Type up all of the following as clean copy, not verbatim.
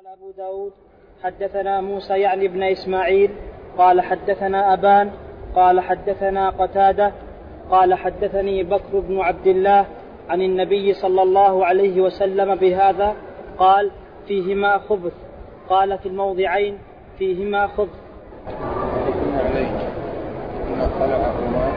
قال أبو داود حدثنا موسى يعني ابن إسماعيل قال حدثنا أبان قال حدثنا قتادة قال حدثني بكر بن عبد الله عن النبي صلى الله عليه وسلم بهذا قال فيهما خبث. قال في الموضعين فيهما خبث. ما خلعهما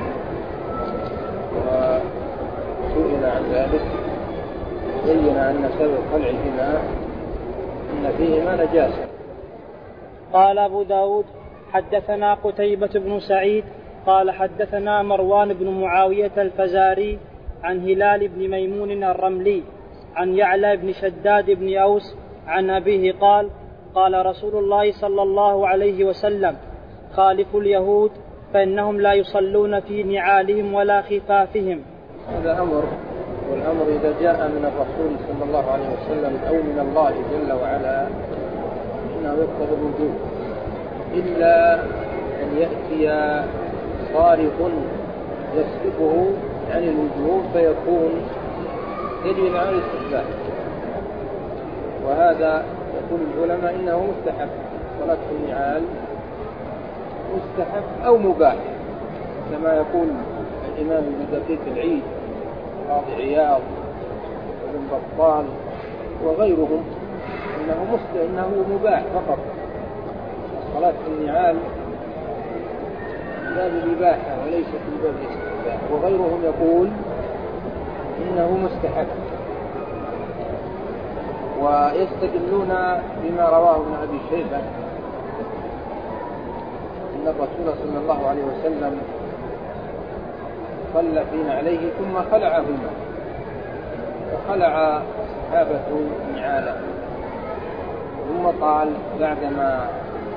وسئل عن ذلك بين أن سبب خلعهما أن فيهما نجاسة. قال أبو داود حدثنا قتيبة بن سعيد قال حدثنا مروان بن معاوية الفزاري عن هلال بن ميمون الرملي عن يعلى بن شداد بن أوس عن أبيه قال قال رسول الله صلى الله عليه وسلم خالفوا اليهود فإنهم لا يصلون في نعالهم ولا خفافهم. هذا أمر، والأمر إذا جاء من الرسول صلى الله عليه وسلم أو من الله جل وعلا إنه يقتضي الوجوب، إلا أن يأتي صارف يسلبه عن الوجوب فيكون دليل على الاستحباب، وهذا يقول العلماء إنه مستحب. صلاة النعال مستحب أو مباح، كما يقول الإمام ابن دقيق العيد قاضي عياض وابن بطال وغيرهم إنه مباح فقط. صلاة النعال باب الإباحة وليس في باب الاستحباب، وغيرهم يقول إنه مستحب، ويستدلون بما رواه ابن أبي شيبة أن الرسول صلى الله عليه وسلم صلى فينا عليه ثم خلعهما، وخلع الصحابة نعاله، ثم قال بعدما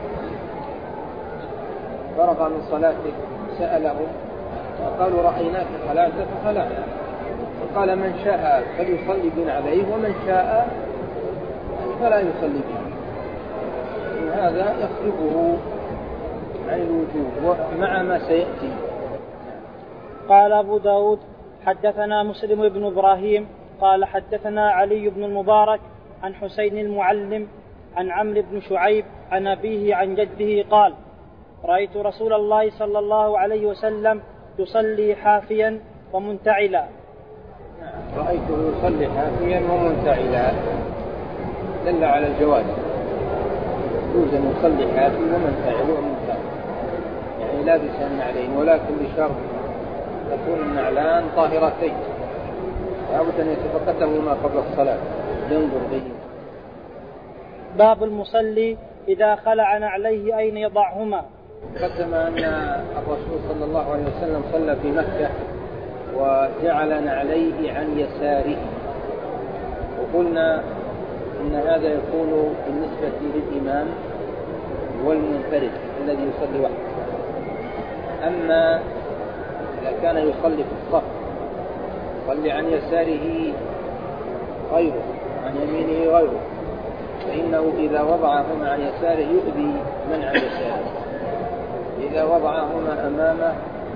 فرغ من صلاته سألهم فقالوا رأيناك خلعت فخلعنا، فقال من شاء فليصلي بنعليه ومن شاء فلا يصلي به. هذا يخرجه عن الوجوب مع ما سيأتي. قال أبو داود حدثنا مسلم بن إبراهيم قال حدثنا علي بن المبارك عن حسين المعلم عن عمرو بن شعيب عن أبيه عن جده قال رأيت رسول الله صلى الله عليه وسلم يصلي حافيا ومنتعلا. رأيته يصلي حافيا ومنتعلا دل على الجواز، يجوز أن يصلي حافي ومنتعل ومنتعل، يعني لابس النعلين، ولكن بشرط تكون النعلان طاهرتين، لابد أن يتفقدهما قبل الصلاة ينظر بهما. باب المصلي إذا خلع نعليه أين يضعهما. قدم أن الرسول صلى الله عليه وسلم صلى في مكة وجعل نعليه عن يساره، وقلنا إن هذا يكون بالنسبة للإمام والمنفرد الذي يصلي وحده. أما إذا كان يصلي في الصف يصلي عن يساره غيره عن يمينه غيره، فإنه إذا وضعهما عن يساره يؤذي من عن يساره، إذا وضعهما أمامه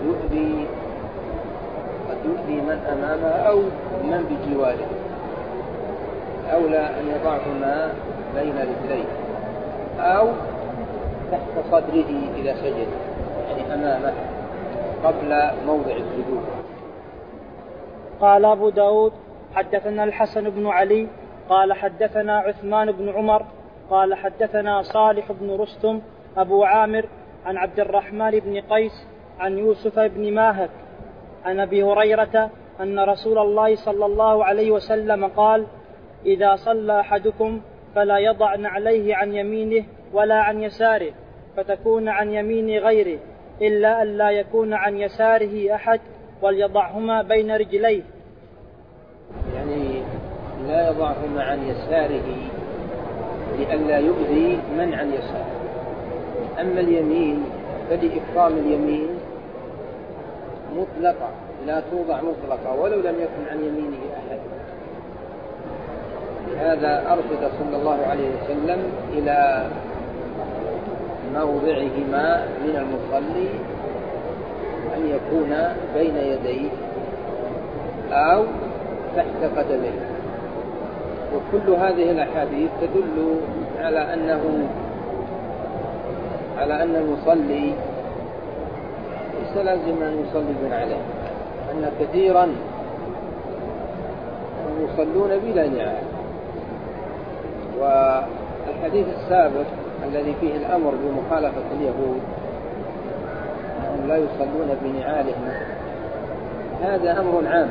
قد يؤذي من أمامه أو من بجواره. أولى أن يضعهما بين رجليه أو تحت صدره إذا سجد، يعني أمامه قبل موضع السجود. قال أبو داود حدثنا الحسن بن علي قال حدثنا عثمان بن عمر قال حدثنا صالح بن رستم أبو عامر عن عبد الرحمن بن قيس عن يوسف بن ماهك عن أبي هريرة أن رسول الله صلى الله عليه وسلم قال إذا صلى أحدكم فلا يضع نعليه عن يمينه ولا عن يساره، فتكون عن يمين غيره، إلا أن لا يكون عن يساره أحد وليضعهما بين رجليه. يعني لا يضعهما عن يساره لئلا يؤذي من عن يساره. أما اليمين فلإكرام اليمين مطلقة، لا توضع مطلقة ولو لم يكن عن يمينه أحد. لهذا أرشد صلى الله عليه وسلم إلى موضعهما من المصلي أن يكون بين يديه أو تحت قدميه. وكل هذه الأحاديث تدل على أن المصلي ليس لازم أن يصلي بن عليه، أن كثيرا يصلون بلا نعال. والحديث السابق الذي فيه الأمر بمخالفة اليهود أنهم لا يصلون بنعالهم، هذا أمر عام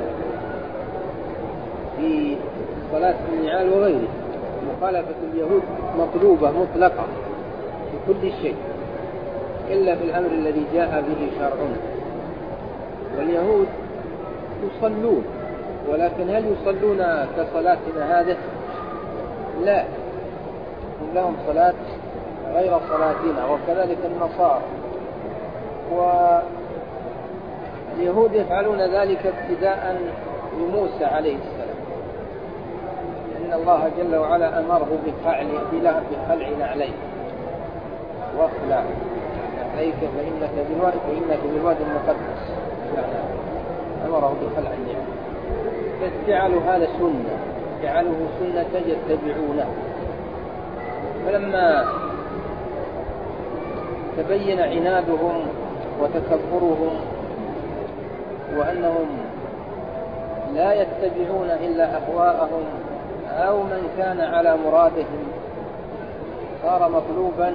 في صلاة النعال وغيره. مخالفة اليهود مطلوبة مطلقة في كل شيء إلا في الأمر الذي جاء به شرعنا. واليهود يصلون، ولكن هل يصلون كصلاتنا هذه؟ لا، لهم صلاة غير صلاتنا، وكذلك النصارى. واليهود يفعلون ذلك ابتداء بموسى عليه السلام، إن الله جل وعلا أمره بخلع نعليه، واخلع نعليك فإنك بالواد المقدس، أمره بخلع النعل. فجعلوا هذا سنة، جعلوه سنة يتبعونه. فلما تبين عنادهم وتكبرهم وأنهم لا يتبعون إلا أهواءهم أو من كان على مرادهم، صار مطلوبا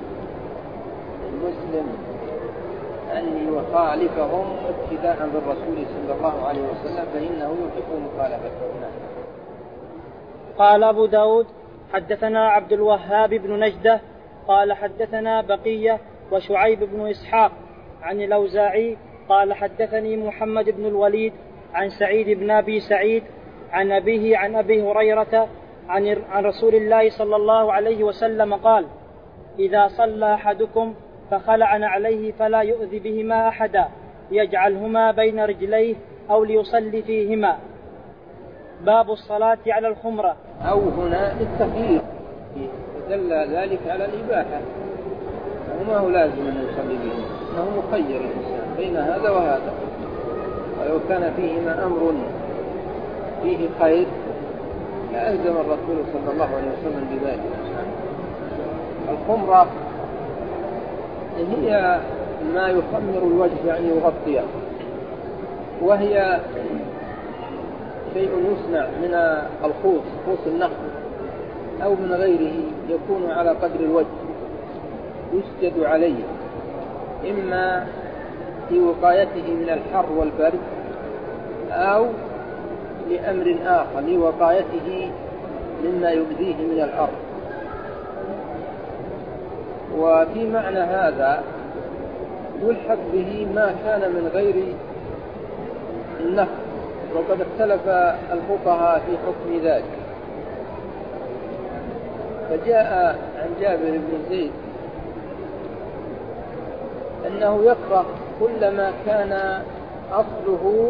المسلم أن يخالفهم ابتداء بالرسول صلى الله عليه وسلم، فإنه يحب مخالفتهم. قال أبو داود حدثنا عبد الوهاب بن نجدة قال حدثنا بقية وشعيب بن إسحاق عن الأوزاعي قال حدثني محمد بن الوليد عن سعيد بن أبي سعيد عن أبيه عن أبي هريرة عن رسول الله صلى الله عليه وسلم قال: إذا صلى أحدكم فخلع نعليه فلا يؤذي بهما أحدا يجعلهما بين رجليه أو ليصلي فيهما. باب الصلاة على الخمرة. أو هنا للتخيير، دل ذلك على الإباحة، وما هو لازم أن يصلي بهما، أنه مخير الإنسان بين هذا وهذا. ولو كان فيهما أمر فيه خير لألزم الرسول صلى الله عليه وسلم بذلك. الخمرة هي ما يخمر الوجه، يعني يغطيه، وهي شيء يصنع من الخوص، خوص النخل أو من غيره، يكون على قدر الوجه، يسجد عليه إما في وقايته من الحر والبرد أو لأمر آخر لوقايته مما يؤذيه من الأرض. وفي معنى هذا يلحق به ما كان من غير النخل، وقد اختلف الفقهاء في حكم ذلك. فجاء عن جابر بن زيد أنه يكره كل ما كان أصله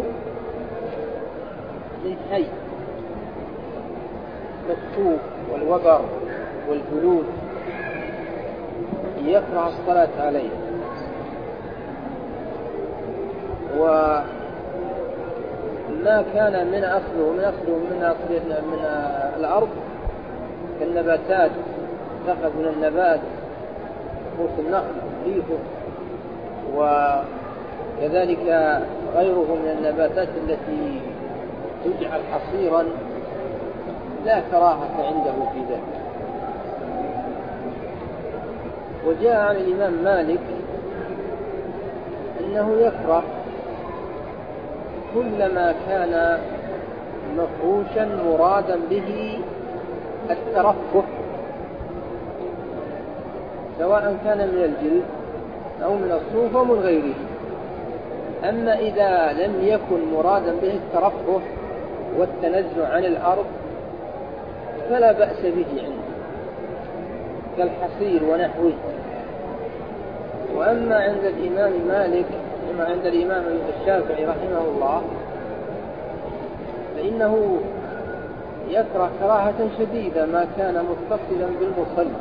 من حي، كالسوق والوبر والجلود، يكره الصلاة عليه. وما كان من أصله من الأرض كالنباتات، تأخذ من النبات خوص النخل ليفه، وكذلك غيره من النباتات التي تجعل حصيرا، لا كراهة عنده في ذلك. وجاء عن الإمام مالك أنه يكره كل ما كان مفروشا مرادا به الترفه، سواء كان من الجلد أو من الصوف أو من غيره. أما إذا لم يكن مرادا به الترفه والتنزع عن الأرض فلا بأس به عنده، كالحصير ونحوه. وأما عند الإمام مالك، أما عند الإمام الشافعي رحمه الله، فإنه يكره كراهة شديدة ما كان متصلا بالمصلي،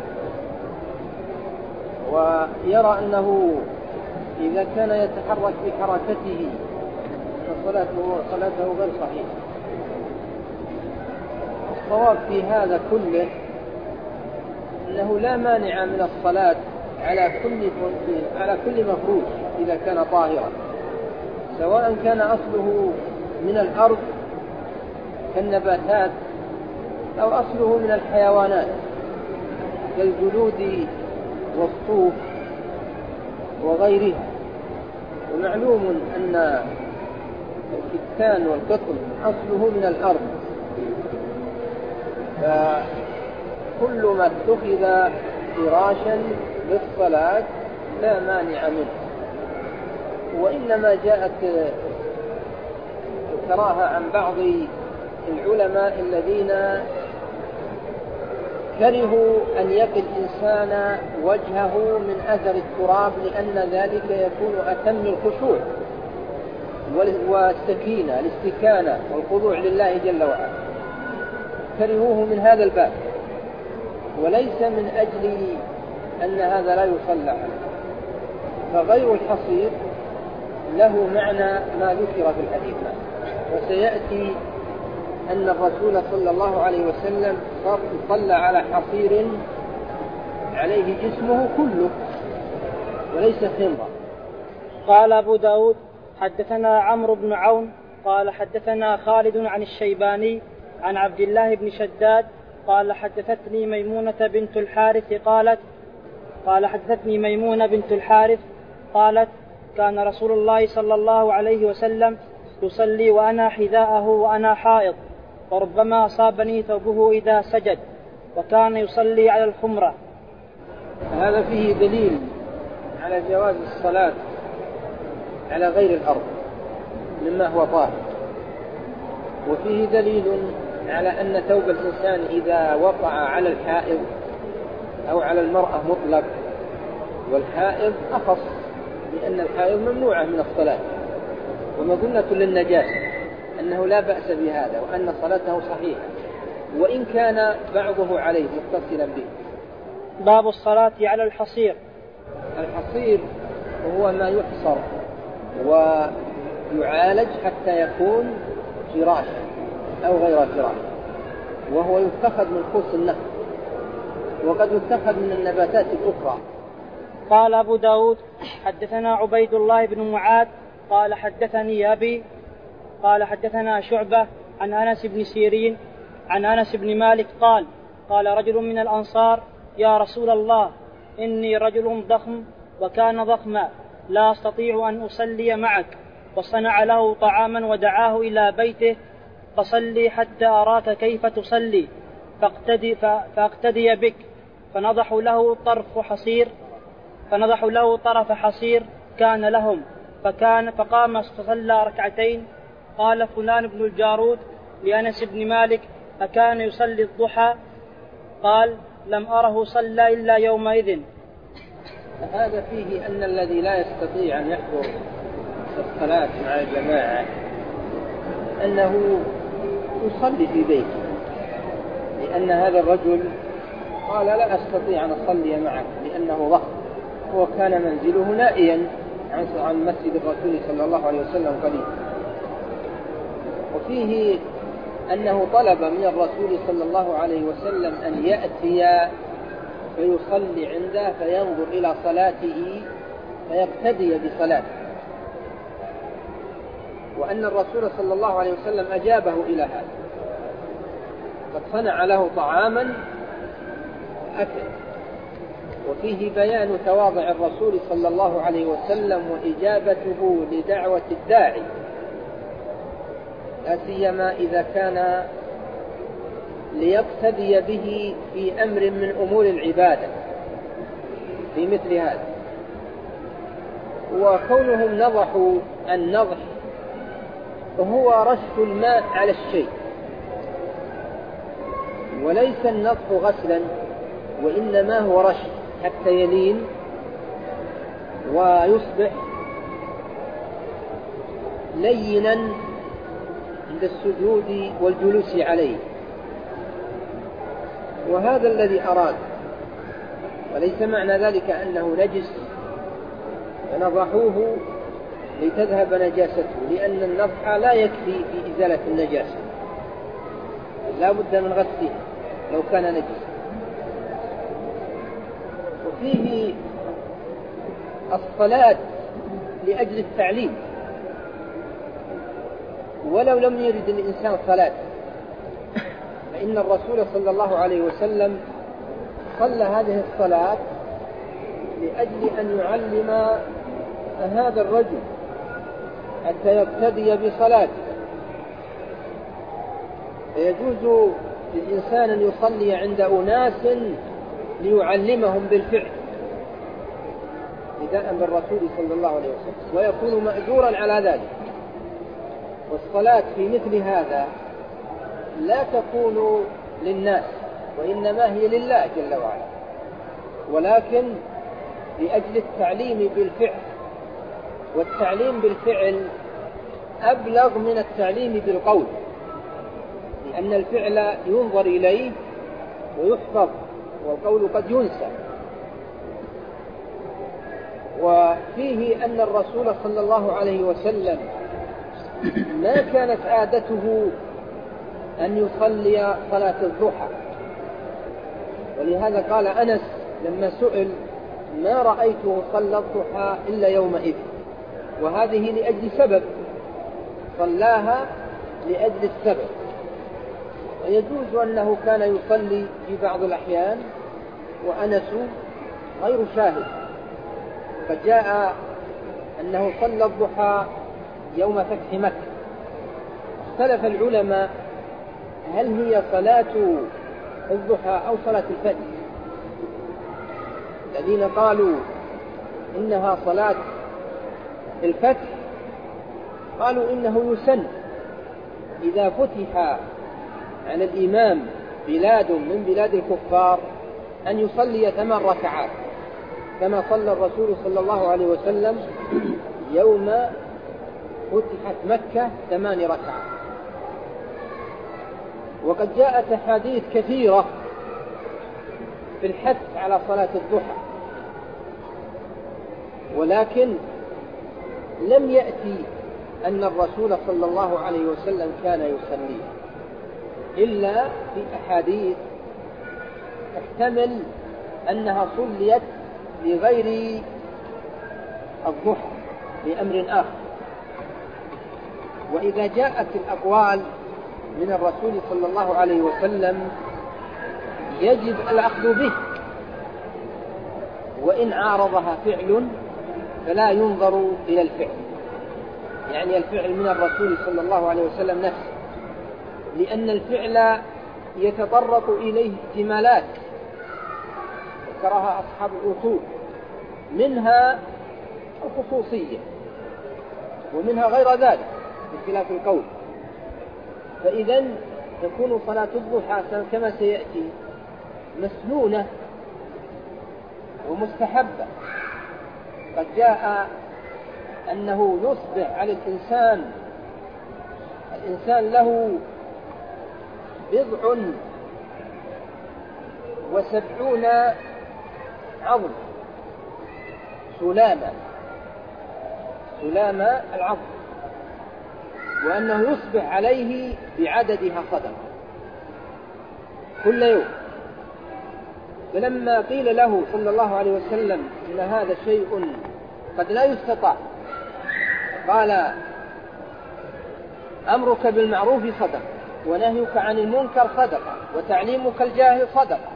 ويرى أنه إذا كان يتحرك بحركته فصلاته غير صحيحة. الصواب في هذا كله أنه لا مانع من الصلاة على كل مفروش إذا كان طاهرا، سواء كان أصله من الأرض كالنباتات أو أصله من الحيوانات كالجلود والصوف وغيرها. ومعلوم أن الكتان والقطن أصله من الأرض، فكل ما اتخذ فراشا للصلاة لا مانع منه. وإنما جاءت الكراهة عن بعض العلماء الذين كرهوا أن يقي الإنسان وجهه من أثر التراب، لأن ذلك يكون أتم الخشوع والسكينة الاستكانة والخضوع لله جل وعلا، كرهوه من هذا الباب، وليس من أجل أن هذا لا يصلى عليه. فغير الحصير له معنى ما ذكر في الحديث، وسيأتي أن الرسول صلى الله عليه وسلم صلى على حصير عليه جسمه كله وليس خمرا. قال أبو داود حدثنا عمرو بن عون قال حدثنا خالد عن الشيباني عن عبد الله بن شداد قال حدثتني ميمونة بنت الحارث قالت كان رسول الله صلى الله عليه وسلم يصلي وأنا حذاءه وأنا حائض، وربما أصابني ثوبه إذا سجد، وكان يصلي على الخمرة. هذا فيه دليل على جواز الصلاة على غير الأرض مما هو طاهر، وفيه دليل على أن ثوب الإنسان إذا وقع على الحائض أو على المرأة مطلق، والحائض أخص، لأن الحائض ممنوعة من الصلاة ومظنة للنجاسة، أنه لا بأس بهذا وأن صلاته صحيحة وإن كان بعضه عليه متصلا به. باب الصلاة على الحصير. الحصير هو ما يحصر ويعالج حتى يكون فراشا أو غير فراش، وهو يتخذ من خص النخل، وقد يتخذ من النباتات الأخرى. قال أبو داود حدثنا عبيد الله بن معاذ قال حدثني أبي قال حدثنا شعبة عن أنس بن سيرين عن أنس بن مالك قال رجل من الأنصار يا رسول الله إني رجل ضخم وكان ضخما لا أستطيع أن أصلي معك، وصنع له طعاما ودعاه إلى بيته فصلي حتى أراك كيف تصلي فاقتدي بك. فنضح له طرف حصير كان لهم فقام فصلى ركعتين. قال فلان بن الجارود لأنس بن مالك أكان يصلي الضحى؟ قال لم أره صلى إلا يومئذ. هذا فيه أن الذي لا يستطيع أن يحضر الصلاة مع الجماعة أنه يصلي في بيته، لأن هذا الرجل قال لا أستطيع أن أصلي معك لأنه ضخم، وكان منزله نائيا عن مسجد الرسول صلى الله عليه وسلم قليلا. وفيه أنه طلب من الرسول صلى الله عليه وسلم أن يأتي فيصلي عنده فينظر إلى صلاته فيقتدي بصلاته، وأن الرسول صلى الله عليه وسلم أجابه إلى هذا، قد صنع له طعاما أكل. وفيه بيان تواضع الرسول صلى الله عليه وسلم وإجابته لدعوة الداعي، لا سيما إذا كان ليقتدي به في أمر من أمور العبادة في مثل هذا. وكونهم نضحوا النضح هو رش الماء على الشيء، وليس النضح غسلا، وإنما هو رش حتى يلين ويصبح لينا عند السجود والجلوس عليه. وهذا الذي أراد، وليس معنى ذلك أنه نجس فنضحوه لتذهب نجاسته، لأن النضح لا يكفي في إزالة النجاسة، لا بد من غسله لو كان نجس. فيه الصلاة لأجل التعليم، ولو لم يرد الإنسان صلاة، فإن الرسول صلى الله عليه وسلم صلى هذه الصلاة لأجل أن يعلم هذا الرجل حتى يقتدي بصلاته. فيجوز للإنسان أن يصلي عند أناس ليعلمهم بالفعل ابتداء بالرسول صلى الله عليه وسلم، ويكون مأجورا على ذلك. والصلاة في مثل هذا لا تكون للناس، وإنما هي لله جل وعلا، ولكن لأجل التعليم بالفعل، والتعليم بالفعل أبلغ من التعليم بالقول، لأن الفعل ينظر إليه ويحفظ، والقول قد ينسى. وفيه أن الرسول صلى الله عليه وسلم ما كانت عادته أن يصلي صلاة الضحى، ولهذا قال أنس لما سئل: ما رأيته صلى الضحى إلا يومئذ. وهذه لأجل سبب، صلاها لأجل السبب. ويجوز أنه كان يصلي في بعض الأحيان وأنس غير شاهد، فجاء أنه صلى الضحى يوم فتح مكة. اختلف العلماء هل هي صلاة الضحى أو صلاة الفجر. الذين قالوا إنها صلاة الفتح قالوا إنه يسن إذا فتح على الإمام بلاد من بلاد الكفار أن يصلي 8 ركعات، كما صلى الرسول صلى الله عليه وسلم يوم فتحت مكة 8 ركعات. وقد جاءت أحاديث كثيرة في الحث على صلاة الضحى، ولكن لم يأتي أن الرسول صلى الله عليه وسلم كان يصلي إلا في أحاديث تحتمل أنها صليت لغير الضحى لأمر آخر. وإذا جاءت الأقوال من الرسول صلى الله عليه وسلم يجب الأخذ به، وإن عارضها فعل فلا ينظر إلى الفعل، يعني الفعل من الرسول صلى الله عليه وسلم نفسه، لأن الفعل يتطرق إليه احتمالات ذكرها أصحاب الأصول، منها الخصوصية ومنها غير ذلك بخلاف القول. فإذا تكون صلاة الضحى كما سيأتي مسنونة ومستحبة. قد جاء أنه يصبح على الإنسان له 70 عظم، سلامة العظم، وأنه يصبح عليه بعددها صدقة كل يوم. فلما قيل له صلى الله عليه وسلم إن هذا شيء قد لا يستطاع، قال: أمرك بالمعروف صدقة، ونهيك عن المنكر صدقة، وتعليمك الجاهل صدقة،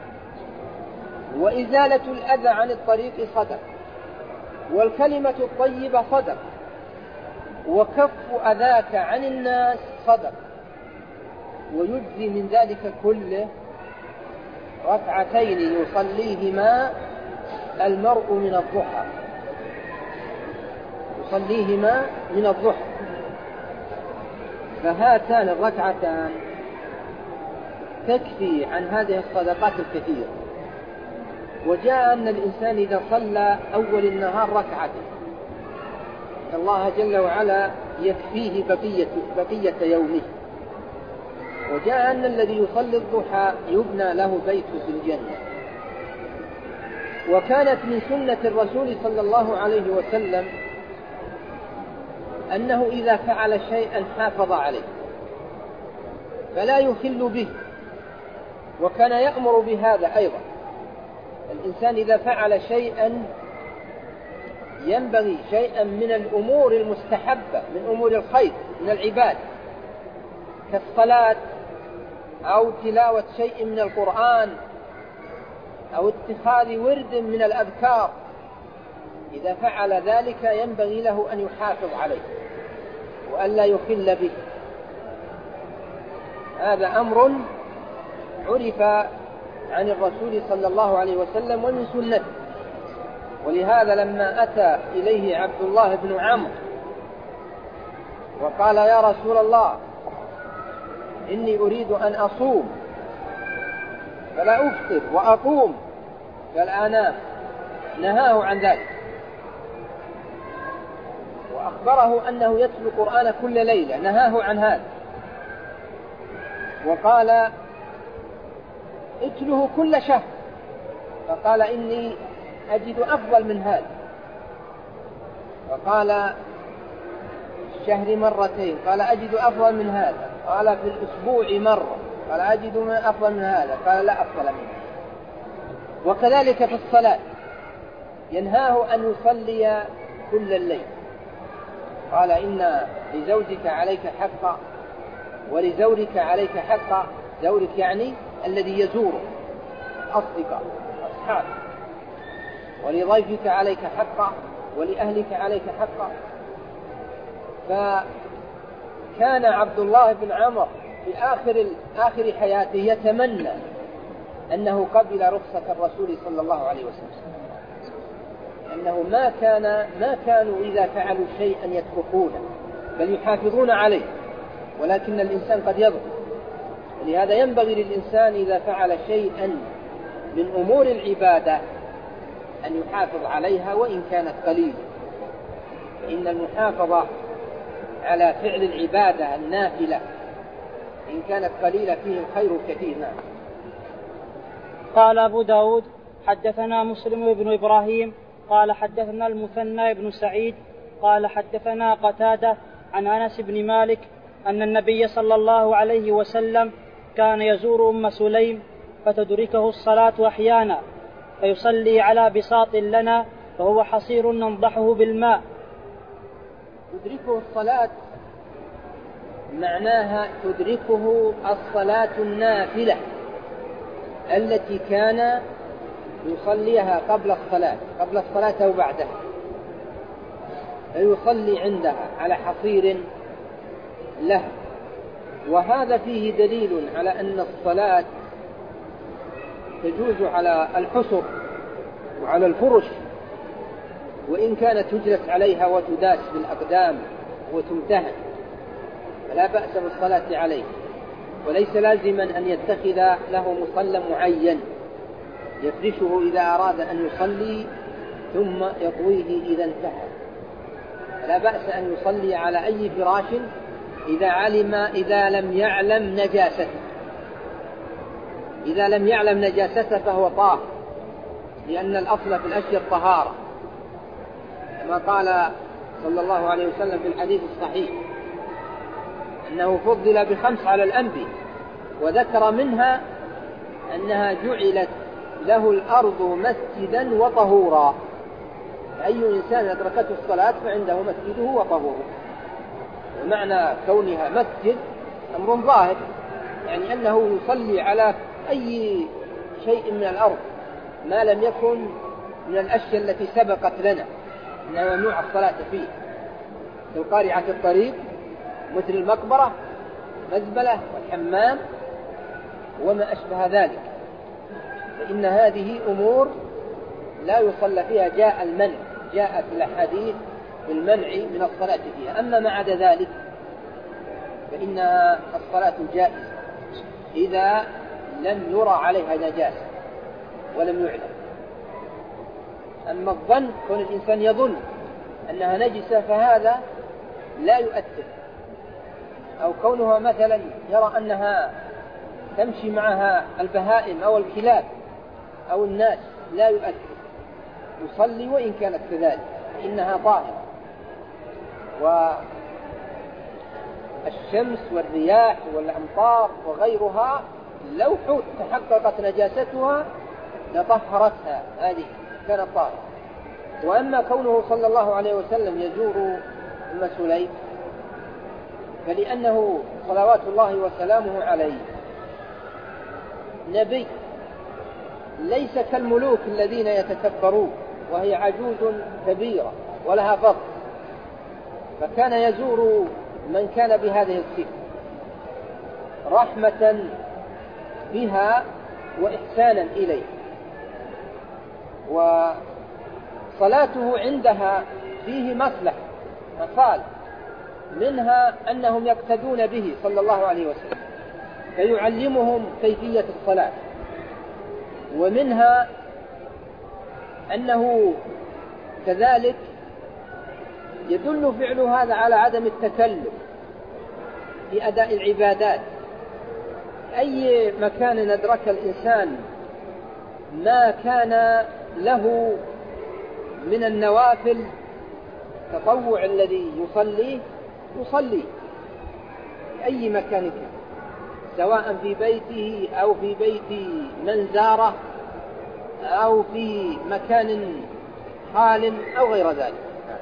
وإزالة الأذى عن الطريق صدقة، والكلمة الطيبة صدقة، وكف أذاك عن الناس صدقة. ويجزي من ذلك كله 2 يصليهما المرء من الضحى، فهاتان 2 تكفي عن هذه الصدقات الكثيرة. وجاء أن الإنسان إذا صلى أول النهار 2 الله جل وعلا يكفيه بقية يومه. وجاء أن الذي يصلي الضحى يبنى له بيت في الجنة. وكانت من سنة الرسول صلى الله عليه وسلم أنه إذا فعل شيئا حافظ عليه فلا يخل به، وكان يأمر بهذا أيضا. الإنسان إذا فعل شيئا ينبغي شيئا من الأمور المستحبة من أمور الخير من العباد كالصلاة أو تلاوة شيء من القرآن أو اتخاذ ورد من الأذكار، إذا فعل ذلك ينبغي له أن يحافظ عليه وألا يخل به. هذا أمر عرف عن الرسول صلى الله عليه وسلم ومن سنته. ولهذا لما أتى إليه عبد الله بن عمرو وقال يا رسول الله إني أريد أن أصوم فلا أفطر وأقوم كالآنام، نهاه عن ذلك وأخبره أنه يتلو القرآن كل ليلة، نهاه عن هذا وقال اتله كل شهر، فقال إني أجد أفضل من هذا. فقال الشهر مرتين، قال أجد أفضل من هذا. قال في الأسبوع مرة، قال أجد أفضل من هذا. قال لا أفضل منه. وكذلك في الصلاة ينهاه أن يصلي كل الليل، قال إن لزوجك عليك حقا ولزورك عليك حقا، زورك يعني الذي يزوره أصدقاء أصحاب، ولضيفك عليك حقا ولأهلك عليك حقا. فكان عبد الله بن عمرو في آخر حياته يتمنى أنه قبل رخصة الرسول صلى الله عليه وسلم، أنه ما كانوا إذا فعلوا شيئا يتركونه بل يحافظون عليه، ولكن الإنسان قد يضعف. ولهذا ينبغي للإنسان إذا فعل شيئا من أمور العبادة أن يحافظ عليها وإن كانت قليلة، إن المحافظة على فعل العبادة النافلة إن كانت قليلة فيه الخير كثير. نعم. قال أبو داود حدثنا مسلم بن إبراهيم قال حدثنا المثنى بن سعيد قال حدثنا قتادة عن أنس بن مالك أن النبي صلى الله عليه وسلم كان يزور أم سليم فتدركه الصلاة أحيانا فيصلي على بساط لنا فهو حصير ننضحه بالماء. تدركه الصلاة معناها تدركه الصلاة النافلة التي كان يصليها قبل الصلاة أو بعدها، فيصلي عندها على حصير له. وهذا فيه دليل على أن الصلاة تجوز على الحصر وعلى الفرش، وإن كانت تجلس عليها وتداس بالأقدام وتمتهن فلا بأس بالصلاة عليه، وليس لازما أن يتخذ له مصلى معين يفرشه إذا أراد أن يصلي ثم يطويه إذا انتهى. فلا بأس أن يصلي على أي فراش إذا لم يعلم نجاسته. إذا لم يعلم نجاسته فهو طاهر، لأن الأصل في الأشياء الطهارة، كما قال صلى الله عليه وسلم في الحديث الصحيح أنه فضل ب5 على الأنبياء، وذكر منها أنها جعلت له الأرض مسجدا وطهورا. أي إنسان أدركته الصلاة فعنده مسجده وطهوره. ومعنى كونها مسجد أمر ظاهر، يعني أنه يصلي على أي شيء من الأرض ما لم يكن من الأشياء التي سبقت لنا أنها ممنوع الصلاة فيه، كالقارعة الطريق مثل المقبرة مزبلة والحمام وما أشبه ذلك، فإن هذه أمور لا يصلى فيها. جاءت الأحاديث بالمنع من الصلاة فيها. أما ما عدا ذلك فإن الصلاة جائزة إذا لم يرى عليها نجاسة ولم يعلم. أما الظن، كون الإنسان يظن أنها نجسة فهذا لا يؤثر، أو كونها مثلا يرى أنها تمشي معها البهائم أو الكلاب أو الناس لا يؤثر، يصلي وإن كانت كذلك إنها طاهرة. والشمس والرياح والأمطار وغيرها لو تحققت نجاستها لطهرتها، هذه كانت طاهرة. وأما كونه صلى الله عليه وسلم يزور أم سليم فلأنه صلوات الله وسلامه عليه نبي ليس كالملوك الذين يتكبرون، وهي عجوز كبيرة ولها فضل، فكان يزور من كان بهذه الصفة رحمة بها وإحسانا إليه. وصلاته عندها فيه مصالح، منها أنهم يقتدون به صلى الله عليه وسلم فيعلمهم كيفية الصلاة، ومنها أنه كذلك يدل فعل هذا على عدم التكلف في أداء العبادات. أي مكان أدرك الإنسان ما كان له من النوافل التطوع الذي يصلي في أي مكان كان، سواء في بيته أو في بيت من زاره أو في مكان خال أو غير ذلك.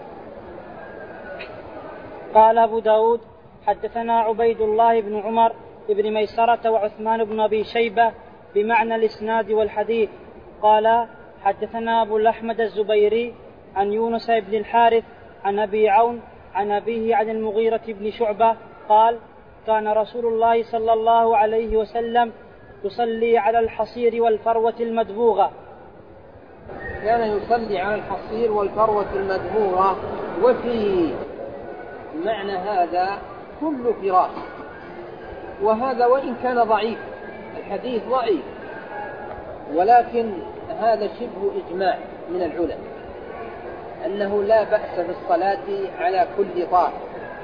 قال أبو داود حدثنا عبيد الله بن عمر بن ميسرة وعثمان بن أبي شيبة بمعنى الإسناد والحديث. قال حدثنا أبو الأحمد الزبيري عن يونس بن الحارث عن أبي عون عن أبيه عن المغيرة بن شعبة قال كان رسول الله صلى الله عليه وسلم يصلي على الحصير والفروة المدبوغة. كان يصلي على الحصير والفروة المدبوغة، وفي معنى هذا كل فراش، وهذا وإن كان ضعيف، الحديث ضعيف، ولكن هذا شبه إجماع من العلماء أنه لا بأس بالصلاة على كل طاهر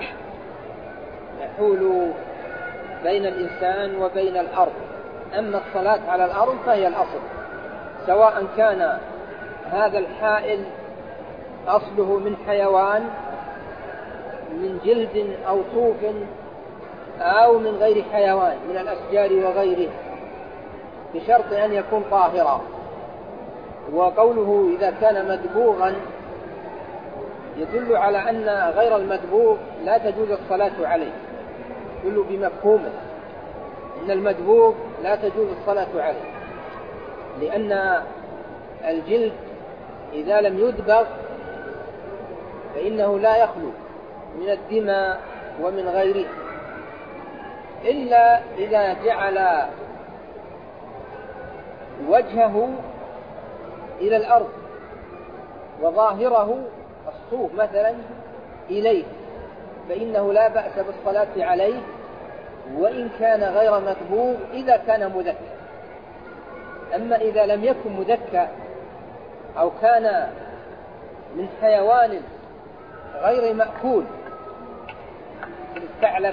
يحول بين الإنسان وبين الأرض. أما الصلاة على الأرض فهي الأصل، سواء كان هذا الحائل أصله من حيوان من جلد أو صوف أو من غير حيوان من الأشجار وغيره، بشرط أن يكون طاهرا. وقوله إذا كان مدبوغا يدل على أن غير المدبوغ لا تجوز الصلاة عليه، يدل بمفهومه أن المدبوغ لا تجوز الصلاة عليه، لأن الجلد إذا لم يدبغ فإنه لا يخلو من الدماء ومن غيره، إلا إذا جعل وجهه إلى الأرض وظاهره الصوف مثلا إليه، فإنه لا بأس بالصلاة عليه وإن كان غير مدبوغ إذا كان مذكى. أما إذا لم يكن مذكى أو كان من حيوان غير مأكول الثعلب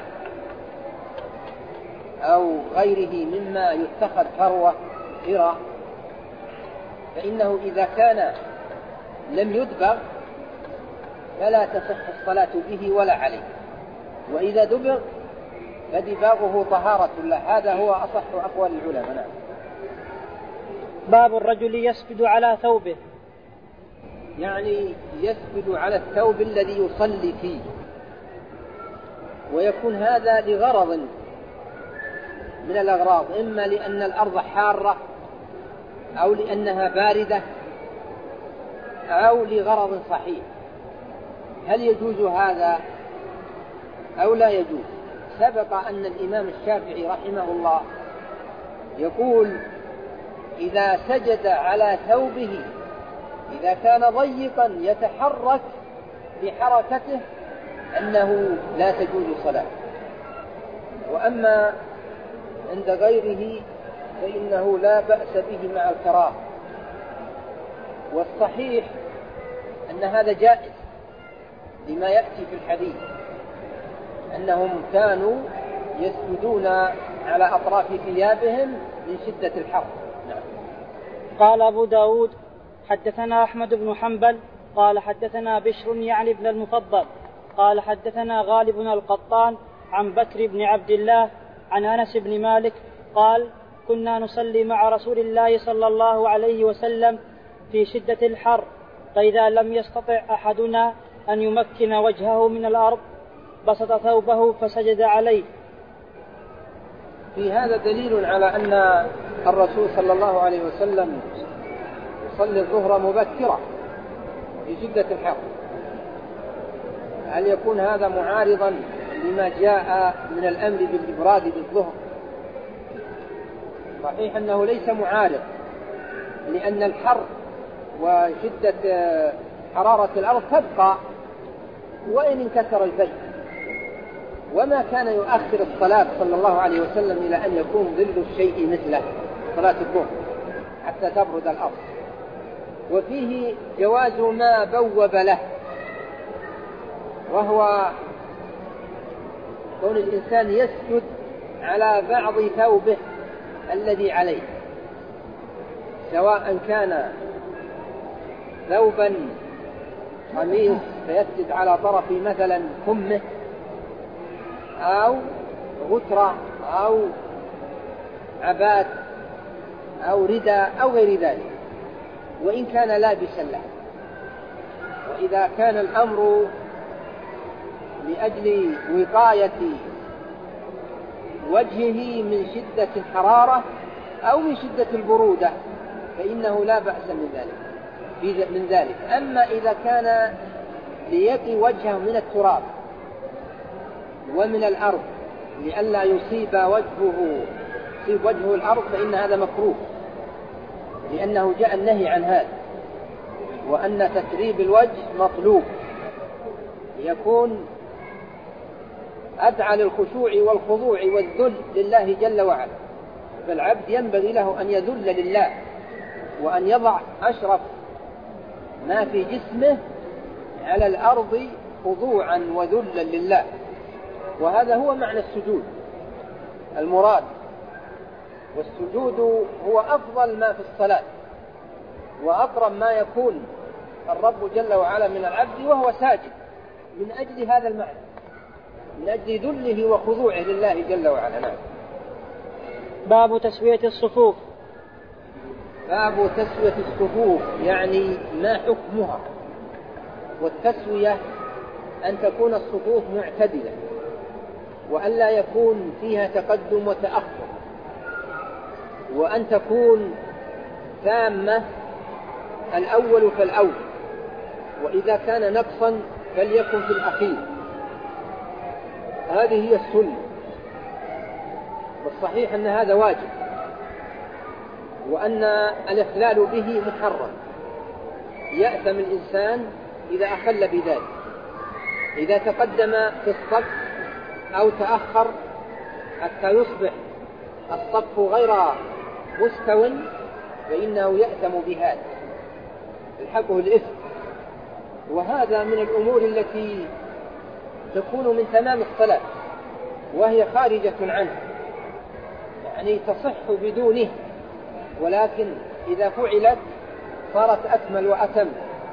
أو غيره مما يتخذ فروة هرة، فإنه إذا كان لم يدبغ فلا تصح الصلاة به ولا عليه، وإذا دبغ فدباغه طهارة له. هذا هو أصح أقوال العلماء. باب الرجل يسجد على ثوبه، يعني يسجد على الثوب الذي يصلي فيه، ويكون هذا لغرض من الأغراض، إما لأن الأرض حارة أو لأنها باردة أو لغرض صحيح. هل يجوز هذا أو لا يجوز؟ سبق أن الإمام الشافعي رحمه الله يقول إذا سجد على ثوبه إذا كان ضيقا يتحرك بحركته أنه لا تجوز صلاة، وأما عند غيره فإنه لا بأس به مع الكراهة. والصحيح أن هذا جائز لما يأتي في الحديث أنهم كانوا يسجدون على أطراف ثيابهم من شدة الحر. نعم. قال أبو داود حدثنا أحمد بن حنبل قال حدثنا بشر يعني ابن المفضل قال حدثنا غالب القطان عن بكر بن عبد الله عن أنس بن مالك قال كنا نصلي مع رسول الله صلى الله عليه وسلم في شدة الحر، فإذا لم يستطع أحدنا أن يمكن وجهه من الأرض بسط ثوبه فسجد عليه. في هذا دليل على أن الرسول صلى الله عليه وسلم يصلي الظهر مبكرا في شدة الحر. هل يكون هذا معارضا لما جاء من الأمر بالإبراد بالظهر؟ صحيح أنه ليس معارض، لأن الحر وشدة حرارة الأرض تبقى وإن انكسر الفجر، وما كان يؤخر الصلاة صلى الله عليه وسلم إلى أن يكون ظل الشيء مثله صلاة الظهر حتى تبرد الأرض. وفيه جواز ما بوب له، وهو كون الإنسان يسجد على بعض ثوبه الذي عليه، سواء كان ثوبا قميص فيسجد على طرف مثلا كمه، أو غترة أو عبات أو رداء أو غير ذلك، وإن كان لابسا له. وإذا كان الأمر لأجل وقاية وجهه من شدة الحرارة أو من شدة البرودة فإنه لا بأس من ذلك. أما إذا كان ليقي وجهه من التراب ومن الأرض لئلا يصيب وجهه الأرض فإن هذا مكروه، لأنه جاء النهي عن هذا، وأن تسريب الوجه مطلوب يكون أدعى للخشوع والخضوع والذل لله جل وعلا. فالعبد ينبغي له أن يذل لله وأن يضع أشرف ما في جسمه على الأرض خضوعا وذلا لله، وهذا هو معنى السجود المراد. والسجود هو أفضل ما في الصلاة وأقرب ما يكون الرب جل وعلا من العبد وهو ساجد، من أجل هذا المعنى، من أجل ذله وخضوعه لله جل وعلا. نعم. باب تسوية الصفوف. باب تسوية الصفوف يعني ما حكمها. والتسوية أن تكون الصفوف معتدلة، وألا يكون فيها تقدم وتأخر، وأن تكون تامة الأول فالأول، وإذا كان نقصا فليكن في الأخير. هذه هي السنة، والصحيح أن هذا واجب، وأن الإخلال به محرم، يأثم الإنسان إذا أخل بذلك، إذا تقدم في الصف أو تأخر حتى يصبح الصف غير مستو فإنه يأثم بهذا، يلحقه الإثم. وهذا من الأمور التي تكون من تمام الصلاة وهي خارجة عنه، يعني تصح بدونه، ولكن إذا فعلت صارت أكمل وأتم.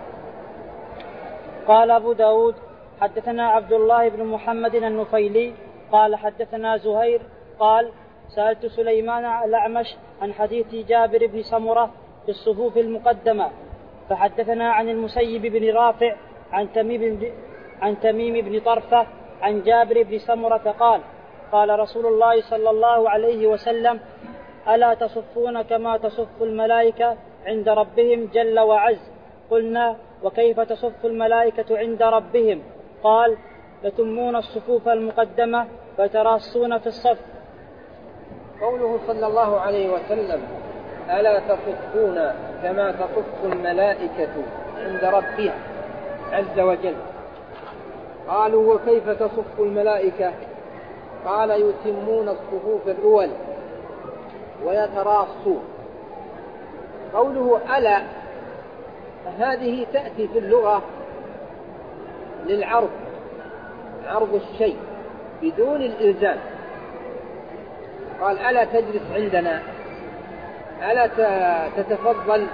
قال أبو داود حدثنا عبد الله بن محمد النفيلي قال حدثنا زهير قال سألت سليمان الأعمش عن حديث جابر بن سمرة في الصفوف المقدمة، فحدثنا عن المسيب بن رافع عن تميم بن طرفة عن جابر بن سمرة قال قال رسول الله صلى الله عليه وسلم ألا تصفون كما تصف الملائكة عند ربهم جل وعز؟ قلنا وكيف تصف الملائكة عند ربهم؟ قال يتمون الصفوف المقدمة فتراصون في الصف. قوله صلى الله عليه وسلم ألا تصفون كما تصف الملائكة عند ربها عز وجل؟ قالوا وكيف تصف الملائكة؟ قال يتمون الصفوف الأول ويتراصون. قوله ألا هذه تأتي في اللغة للعرض، عرض الشيء بدون الإلزام. قال ألا تجلس عندنا، ألا تتفضل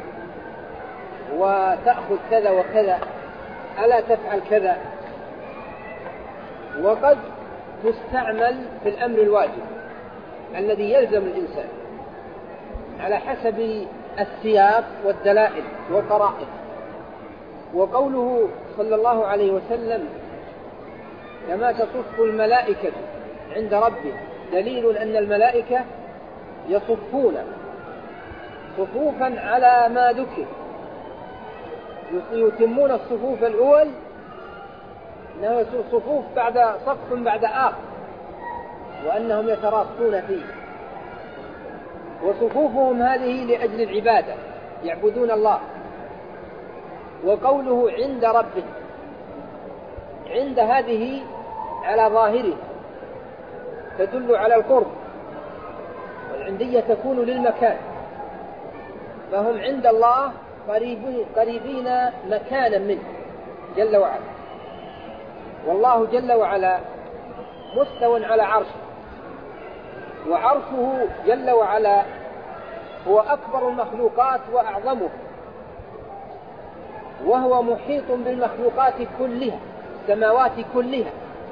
وتأخذ كذا وكذا، ألا تفعل كذا. وقد تستعمل في الأمر الواجب الذي يلزم الإنسان، على حسب السياق والدلائل والقرائن. وقوله صلى الله عليه وسلم كما تصف الملائكة عند ربه دليل أن الملائكة يصفون صفوفا على ما ذكر، يتمون الصفوف الأول، إنه صفوف بعد صف بعد آخر، وأنهم يتراصون فيه، وصفوفهم هذه لأجل العبادة يعبدون الله. وقوله عند ربه، عند هذه على ظاهره تدل على القرب، والعندية تكون للمكان، فهم عند الله قريبين مكانا منه جل وعلا. والله جل وعلا مستو على عرشه، وعرشه جل وعلا هو أكبر المخلوقات وأعظمه، وهو محيط بالمخلوقات كلها، السماوات كلها،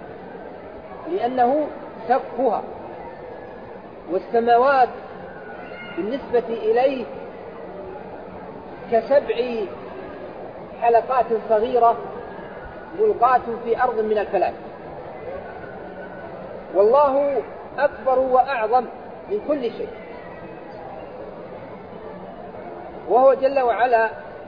لأنه سقفها، والسماوات بالنسبة إليه ك7 حلقات صغيرة ملقاة في أرض من الفلك. والله أكبر وأعظم من كل شيء، وهو جل وعلا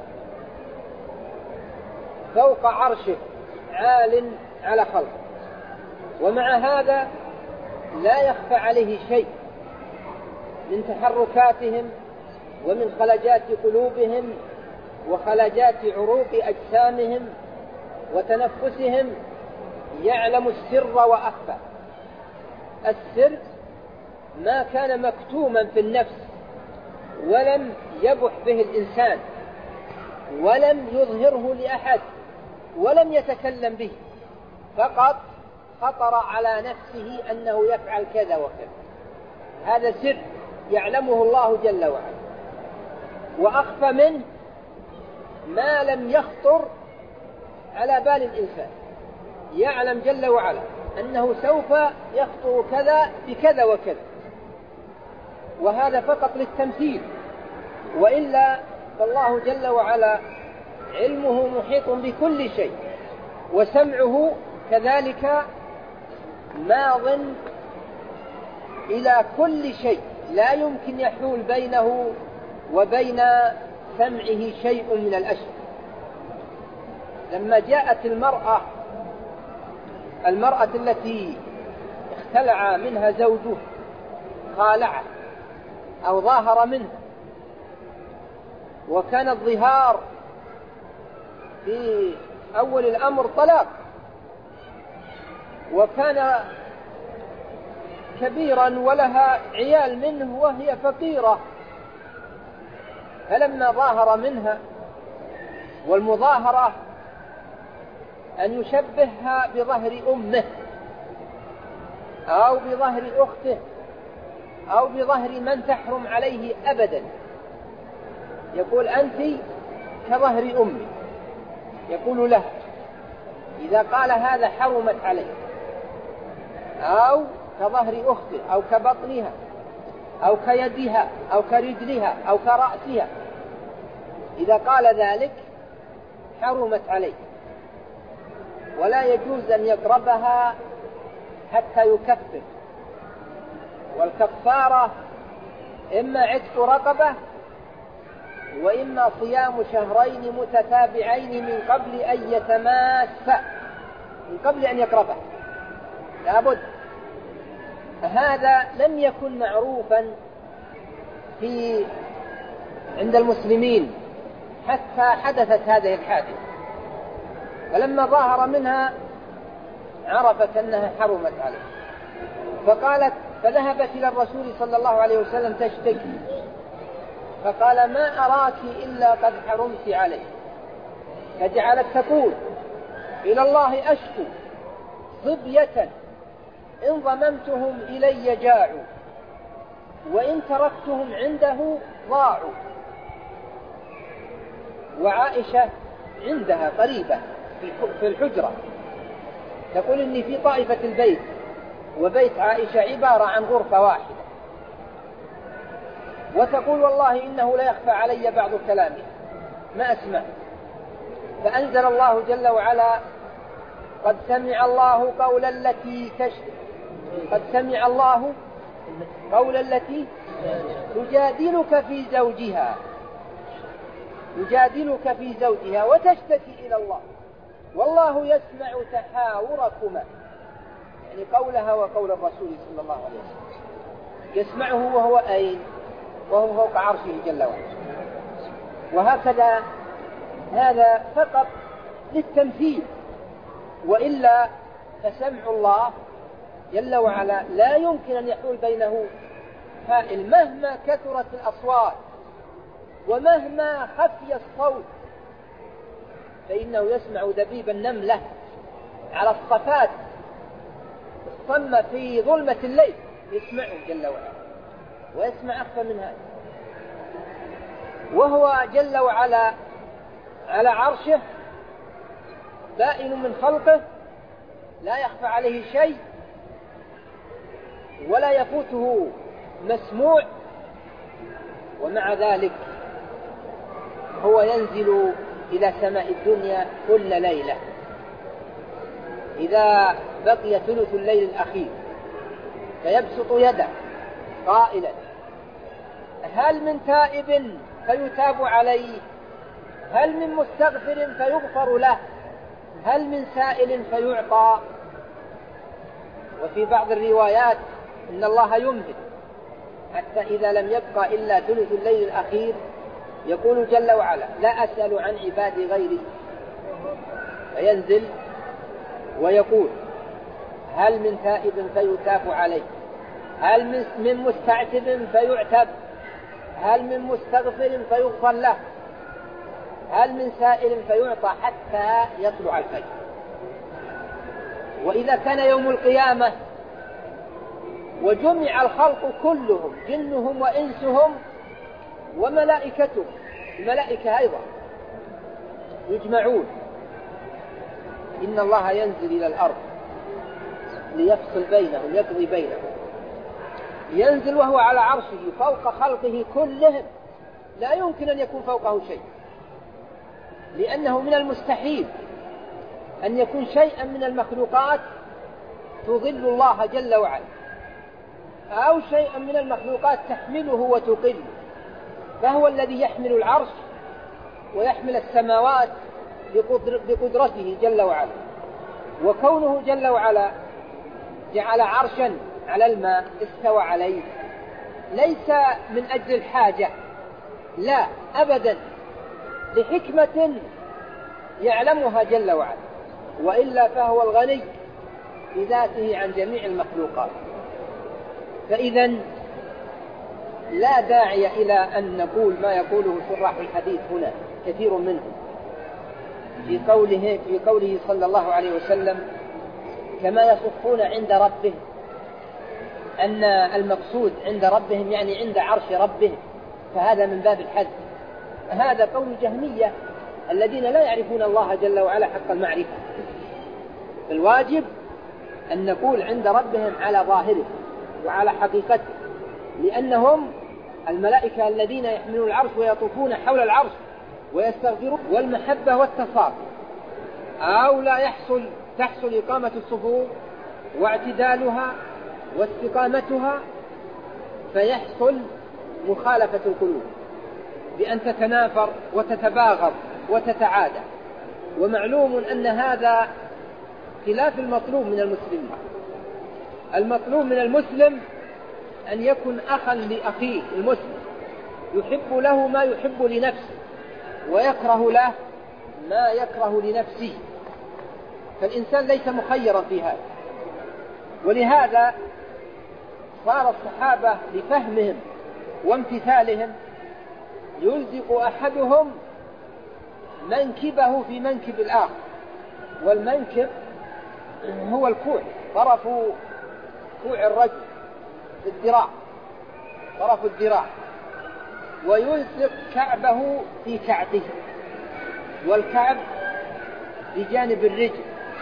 فوق عرشه عال على خلقه، ومع هذا لا يخفى عليه شيء من تحركاتهم ومن خلجات قلوبهم وخلجات عروق أجسامهم وتنفسهم، يعلم السر وأخفى. السر ما كان مكتوما في النفس ولم يبح به الإنسان ولم يظهره لأحد ولم يتكلم به، فقط خطر على نفسه أنه يفعل كذا وكذا. هذا سر يعلمه الله جل وعلا. وأخفى منه ما لم يخطر على بال الإنسان، يعلم جل وعلا أنه سوف يخطر كذا بكذا وكذا، وهذا فقط للتمثيل، وإلا فالله جل وعلا علمه محيط بكل شيء، وسمعه كذلك ماض إلى كل شيء، لا يمكن يحول بينه وبين سمعه شيء من الأشياء. لما جاءت المرأة التي اختلع منها زوجه، خالعه أو ظاهر منه، وكان الظهار في أول الأمر طلاق، وكان كبيرا ولها عيال منه وهي فقيرة، فلما ظاهر منها، والمظاهرة أن يشبهها بظهر أمه أو بظهر أخته أو بظهر من تحرم عليه أبدا، يقول أنت كظهر أمي، يقول له إذا قال هذا حرمت عليه، أو كظهر أخته أو كبطنها أو كيدها أو كرجلها أو كرأسها، إذا قال ذلك حرمت عليه، ولا يجوز أن يقربها حتى يكفر. والكفارة إما عتق رقبة، وإما صيام شهرين متتابعين من قبل أن يتماس، من قبل أن يقربه، لابد. هذا لم يكن معروفا عند المسلمين حتى حدثت هذه الحادثة، فلما ظهر منها عرفت أنها حرمت عليه، فذهبت إلى الرسول صلى الله عليه وسلم تشتكي، فقال ما أراك إلا قد حرمت عليه، فجعلت تقول إلى الله أشكو صبية إن ضممتهم إلي جاعوا، وإن تركتهم عنده ضاعوا. وعائشة عندها قريبة في الحجرة، تقول إني في طائفة البيت، وبيت عائشة عبارة عن غرفة واحدة، وتقول والله إنه لا يخفى علي بعض كلامه ما أسمع. فأنزل الله جل وعلا قد سمع الله قول التي قد سمع الله قول التي تجادلك في زوجها وتشتكي إلى الله والله يسمع تحاوركما، يعني قولها وقول الرسول صلى الله عليه وسلم. يسمعه وهو أين؟ وهو فوق عرشه جل وعلا. وهكذا هذا فقط للتمثيل، وإلا فسمع الله جل وعلا لا يمكن أن يحول بينه حائل مهما كثرت الأصوات ومهما خفي الصوت، فإنه يسمع دبيب النملة على الصفات الصمة في ظلمة الليل، يسمعه جل وعلا ويسمع أخفى من هذا. وهو جل وعلا على عرشه بائن من خلقه، لا يخفى عليه شيء ولا يفوته مسموع، ومع ذلك هو ينزل إلى سماء الدنيا كل ليلة إذا بقي ثلث الليل الأخير، فيبسط يده قائلا هل من تائب فيتاب عليه، هل من مستغفر فيغفر له، هل من سائل فيعطى. وفي بعض الروايات إن الله يمهل حتى إذا لم يبقى إلا ثلث الليل الأخير يقول جل وعلا لا أسأل عن عبادي غيري، فينزل ويقول هل من تائب فيتاب عليه، هل من مستعتب فيعتب، هل من مستغفر فيغفر له، هل من سائل فيعطى، حتى يطلع الفجر. وإذا كان يوم القيامة وجمع الخلق كلهم جنهم وإنسهم وملائكتهم، الملائكة أيضا يجمعون، إن الله ينزل إلى الأرض ليفصل بينهم يقضي بينهم، ينزل وهو على عرشه فوق خلقه كلهم، لا يمكن أن يكون فوقه شيء، لأنه من المستحيل أن يكون شيئا من المخلوقات تظل الله جل وعلا، أو شيئا من المخلوقات تحمله وتقله، فهو الذي يحمل العرش ويحمل السماوات بقدرته جل وعلا. وكونه جل وعلا جعل عرشا على الماء استوى عليه ليس من أجل الحاجة، لا أبدا، لحكمة يعلمها جل وعلا، وإلا فهو الغني بذاته عن جميع المخلوقات. فإذا لا داعي إلى أن نقول ما يقوله شراح الحديث هنا كثير منهم في قوله صلى الله عليه وسلم كما يصفون عند ربهم، أن المقصود عند ربهم يعني عند عرش ربهم، فهذا من باب الحد. هذا قول جهمية الذين لا يعرفون الله جل وعلا حق المعرفة. الواجب أن نقول عند ربهم على ظاهره وعلى حقيقته، لأنهم الملائكة الذين يحملون العرش ويطوفون حول العرش ويستغفرون، والمحبة والتصافي، أو لا تحصل إقامة الصفوف واعتدالها واستقامتها، فيحصل مخالفة القلوب بأن تتنافر وتتباغض وتتعادى. ومعلوم أن هذا خلاف المطلوب من المسلمين. المطلوب من المسلم أن يكون أخا لأخيه المسلم، يحب له ما يحب لنفسه ويكره له ما يكره لنفسه، فالإنسان ليس مخيرا في هذا. ولهذا صار الصحابة لفهمهم وامتثالهم يلزق أحدهم منكبه في منكب الآخر، والمنكب هو الكوع، طرف كوع الرجل الذراع، طرف الذراع، ويلزق كعبه في كعبه، والكعب بجانب الرجل،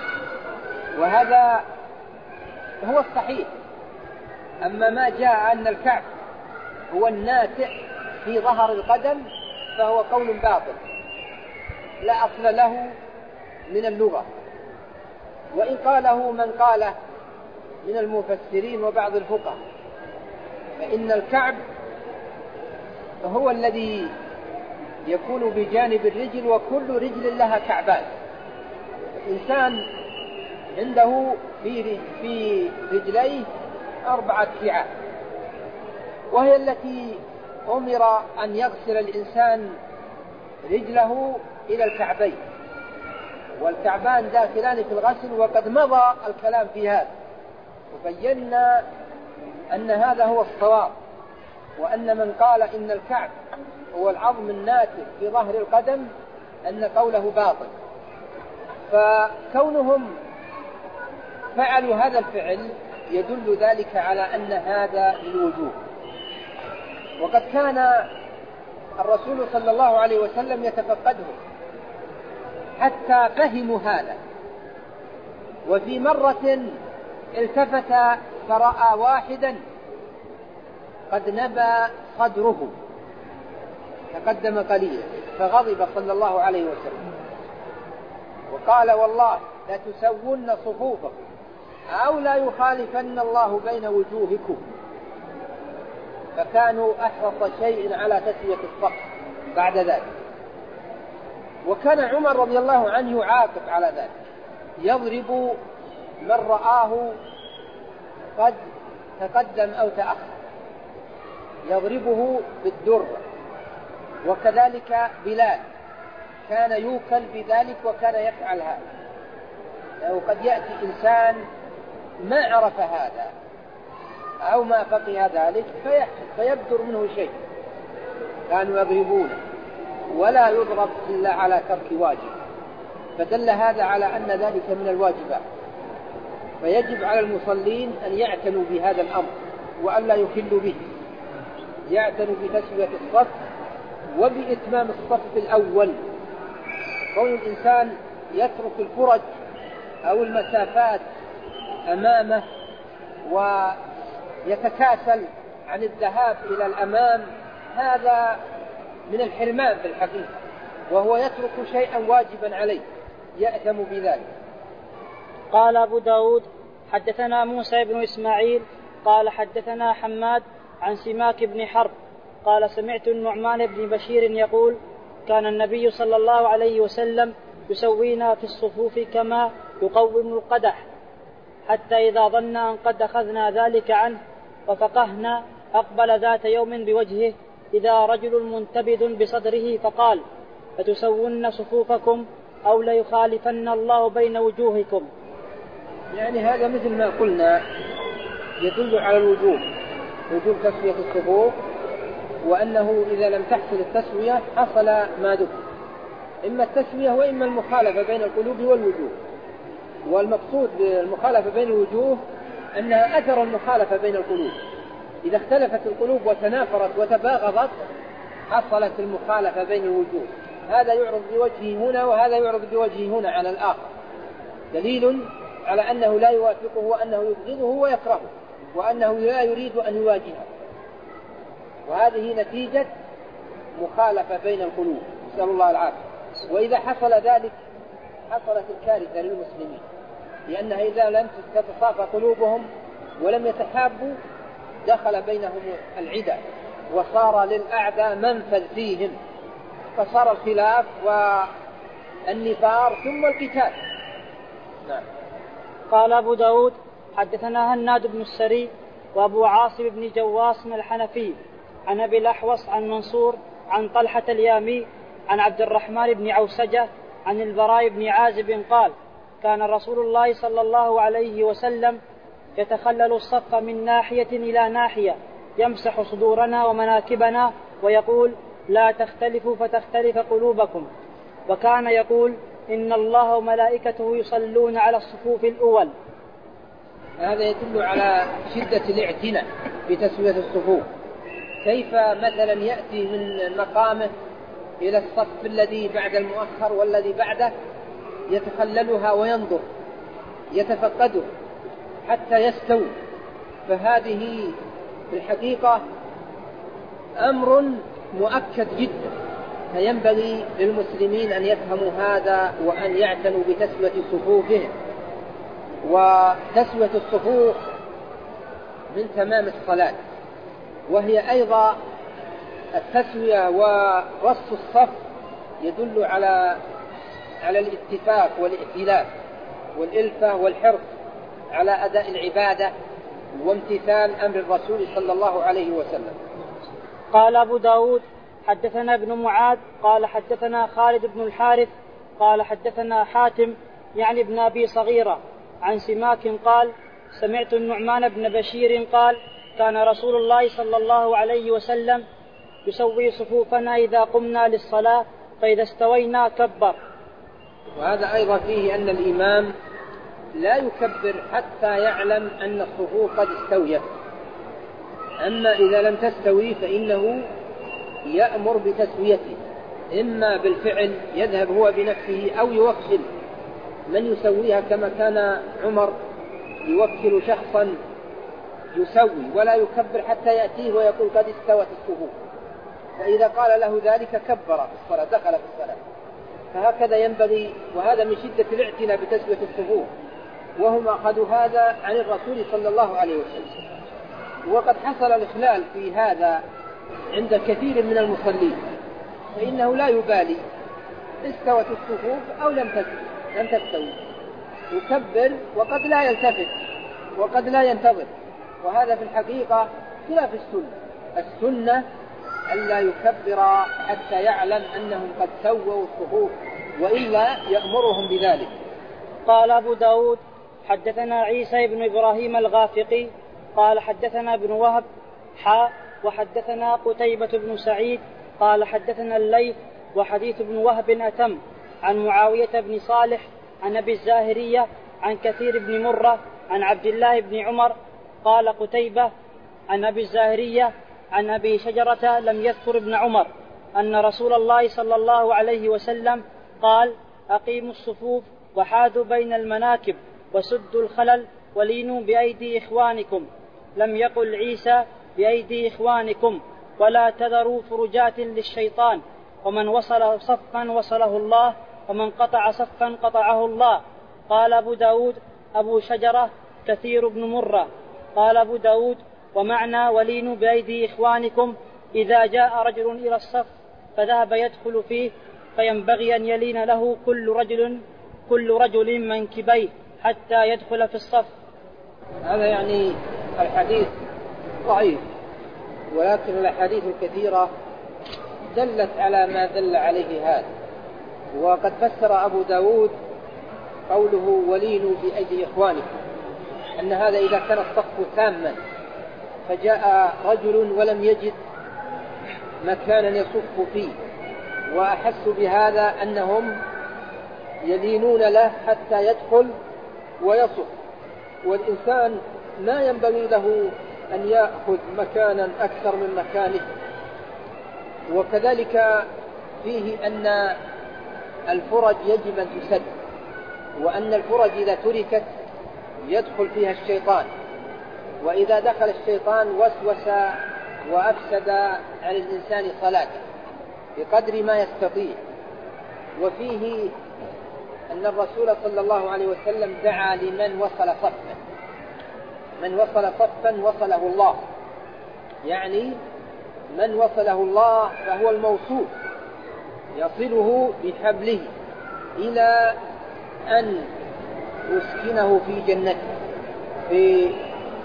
وهذا هو الصحيح. أما ما جاء أن الكعب هو الناتئ في ظهر القدم فهو قول باطل لا أصل له من اللغة، وإن قاله من قاله من المفسرين وبعض الفقهاء، فإن الكعب هو الذي يكون بجانب الرجل، وكل رجل لها كعبان. الإنسان عنده في رجليه 4 كعاب، وهي التي أمر أن يغسل الإنسان رجله إلى الكعبين، والكعبان داخلان في الغسل، وقد مضى الكلام في هذا وبينا أن هذا هو الصواب، وأن من قال إن الكعب هو العظم الناتئ في ظهر القدم أن قوله باطل. فكونهم فعلوا هذا الفعل يدل ذلك على أن هذا للوجوب، وقد كان الرسول صلى الله عليه وسلم يتفقدهم حتى فهموا هذا. وفي مرة التفت فرأى واحدا قد نبى صدره تقدم قليلا، فغضب صلى الله عليه وسلم وقال والله لا تسون صفوفكم أو لا يخالفن الله بين وجوهكم، فكانوا أحرص شيء على تسوية الصف بعد ذلك. وكان عمر رضي الله عنه يعاقب على ذلك، يضرب من رآه قد تقدم أو تأخر يضربه بالدر، وكذلك بلال كان يوكل بذلك وكان يفعل هذا. لو قد يأتي إنسان ما عرف هذا أو ما فقه ذلك فيبدر منه شيء، كانوا يضربونه ولا يضرب إلا على ترك واجب، فدل هذا على أن ذلك من الواجبات. فيجب على المصلين أن يعتنوا بهذا الأمر وأن لا يخلوا به، يعتنوا بتسوية الصف وبإتمام الصف الأول. كون الإنسان يترك الفرج أو المسافات أمامه ويتكاسل عن الذهاب إلى الأمام، هذا من الحرمان بالحقيقة، وهو يترك شيئا واجبا عليه يأثم بذلك. قال أبو داود حدثنا موسى بن إسماعيل قال حدثنا حماد عن سماك بن حرب قال سمعت النعمان بن بشير يقول كان النبي صلى الله عليه وسلم يسوينا في الصفوف كما يقوم القدح، حتى إذا ظن أن قد أخذنا ذلك عنه وفقهنا أقبل ذات يوم بوجهه إذا رجل منتبذ بصدره فقال فتسون صفوفكم أو ليخالفن الله بين وجوهكم. يعني هذا مثل ما قلنا يدل على الوجوب، وجوب تسوية الصفوف، وأنه إذا لم تحصل التسوية حصل ما ذكر، إما التسوية وإما المخالفة بين القلوب والوجوه. والمقصود بالمخالفة بين الوجوه أنها أثر المخالفة بين القلوب، إذا اختلفت القلوب وتنافرت وتباغضت حصلت المخالفة بين الوجوه، هذا يعرض بوجهه هنا وهذا يعرض بوجهه هنا على الآخر، دليل على أنه لا يوافقه وأنه يبغضه ويكرهه وأنه لا يريد أن يواجهه، وهذه نتيجة مخالفة بين القلوب، نسأل الله العافية. وإذا حصل ذلك حصلت الكارثة للمسلمين، لأنها إذا لم تتصافى قلوبهم ولم يتحابوا دخل بينهم العداء وصار للأعداء منفذ فيهم، فصار الخلاف والنفار ثم القتال. نعم. قال أبو داود حدثنا هناد بن السري وأبو عاصم بن جواس الحنفي عن أبي الأحوص عن منصور عن طلحة اليامي عن عبد الرحمن بن عوسجة عن البراء بن عازب قال كان رسول الله صلى الله عليه وسلم يتخلل الصف من ناحية إلى ناحية يمسح صدورنا ومناكبنا ويقول لا تختلفوا فتختلف قلوبكم، وكان يقول إن الله وملائكته يصلون على الصفوف الأول. هذا يدل على شدة الاعتناء بتسوية الصفوف، كيف مثلا يأتي من مقامه إلى الصف الذي بعد المؤخر والذي بعده يتخللها وينظر يتفقده حتى يستوي. فهذه في الحقيقة أمر مؤكد جدا، فينبغي للمسلمين أن يفهموا هذا وأن يعتنوا بتسوية صفوفهم. وتسوية الصفوف من تمام الصلاة، وهي أيضا التسوية ورص الصف يدل على الاتفاق والائتلاف والإلفة والحرص على أداء العبادة وامتثال أمر الرسول صلى الله عليه وسلم. قال أبو داود حدثنا ابن معاذ قال حدثنا خالد بن الحارث قال حدثنا حاتم يعني ابن أبي صغيرة عن سماك قال سمعت النعمان بن بشير قال كان رسول الله صلى الله عليه وسلم يسوي صفوفنا إذا قمنا للصلاة فإذا استوينا كبر. وهذا أيضا فيه أن الإمام لا يكبر حتى يعلم أن الصفوف قد استويت، أما إذا لم تستوي فإنه يأمر بتسويته، إما بالفعل يذهب هو بنفسه أو يوكل من يسويها، كما كان عمر يوكل شخصا يسوي ولا يكبر حتى يأتيه ويقول قد استوت الصفوف، فإذا قال له ذلك كبر في الصلاة دخل في الصلاة. فهكذا ينبغي، وهذا من شدة الاعتناء بتسوية الصفوف، وهم أخذوا هذا عن الرسول صلى الله عليه وسلم. وقد حصل الإخلال في هذا عند كثير من المصلين، فإنه لا يبالي استوت الصفوف أو لم تستوي، يكبر وقد لا يلتفت وقد لا ينتظر، وهذا في الحقيقة خلاف السنة. السنة ألا يكبر حتى يعلم أنهم قد سووا الصفوف، وإلا يأمرهم بذلك. قال أبو داود حدثنا عيسى بن إبراهيم الغافقي قال حدثنا ابن وهب وحدثنا قتيبة بن سعيد قال حدثنا الليث وحديث ابن وهب أتم عن معاوية بن صالح عن أبي الزاهرية عن كثير بن مرة عن عبد الله بن عمر. قال قتيبة عن أبي الزاهرية عن أبي شجرة لم يذكر ابن عمر أن رسول الله صلى الله عليه وسلم قال أقيموا الصفوف وحاذوا بين المناكب وسدوا الخلل ولينوا بأيدي إخوانكم. لم يقل عيسى بأيدي إخوانكم ولا تذروا فرجات للشيطان، ومن وصل صفا وصله الله ومن قطع صفا قطعه الله. قال أبو داود أبو شجرة كثير بن مرة. قال أبو داود ومعنى ولينوا بأيدي إخوانكم إذا جاء رجل إلى الصف فذهب يدخل فيه فينبغي أن يلين له كل رجل منكبيه حتى يدخل في الصف. هذا يعني الحديث ضعيف، ولكن الأحاديث الكثيرة دلت على ما دل عليه هذا. وقد فسر أبو داود قوله ولينوا بأيدي إخوانكم أن هذا إذا كان الصف تاما فجاء رجل ولم يجد مكانا يصف فيه، وأحسوا بهذا أنهم يلينون له حتى يدخل ويصف. والإنسان ما ينبغي له أن يأخذ مكانا أكثر من مكانه. وكذلك فيه أن الفرج يجب أن تسد، وأن الفرج إذا تركت يدخل فيها الشيطان، وإذا دخل الشيطان وسوس وأفسد على الإنسان صلاته بقدر ما يستطيع. وفيه أن الرسول صلى الله عليه وسلم دعا لمن وصل صفا، من وصل صفا وصله الله، يعني من وصله الله فهو الموصول يصله بحبله إلى أن يسكنه في جنته. في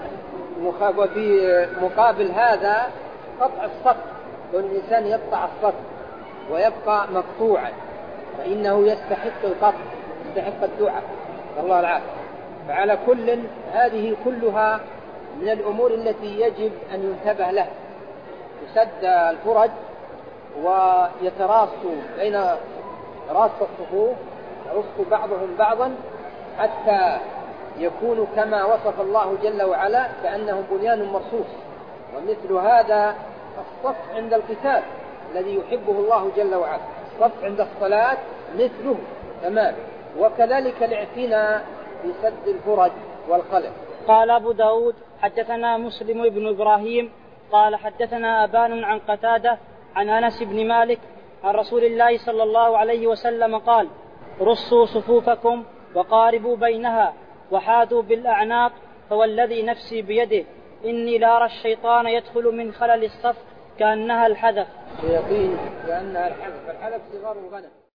مقابل هذا قطع الصف، والإنسان يقطع الصف ويبقى مقطوعا فإنه يستحق القطع، يستحق الدعاء، الله العافية. فعلى كل هذه كلها من الأمور التي يجب أن ينتبه لها. يسد الفرج ويتراص بين راس الصفوف، يرص بعضهم بعضا حتى يكونوا كما وصف الله جل وعلا كأنهم بنيان مرصوص. ومثل هذا الصف عند القتال الذي يحبه الله جل وعلا، الصف عند الصلاة مثله تمام، وكذلك الاعتناء بسد الفرج والخلل. قال أبو داود حدثنا مسلم بن إبراهيم قال حدثنا أبان عن قتادة عن أنس بن مالك عن رسول الله صلى الله عليه وسلم قال: رصوا صفوفكم وقاربوا بينها وحاذوا بالأعناق، فوالذي نفسي بيده إني لأرى الشيطان يدخل من خلل الصف كأنها الحذف. يقين كأنها الحذف، الحذف صغار الغنم.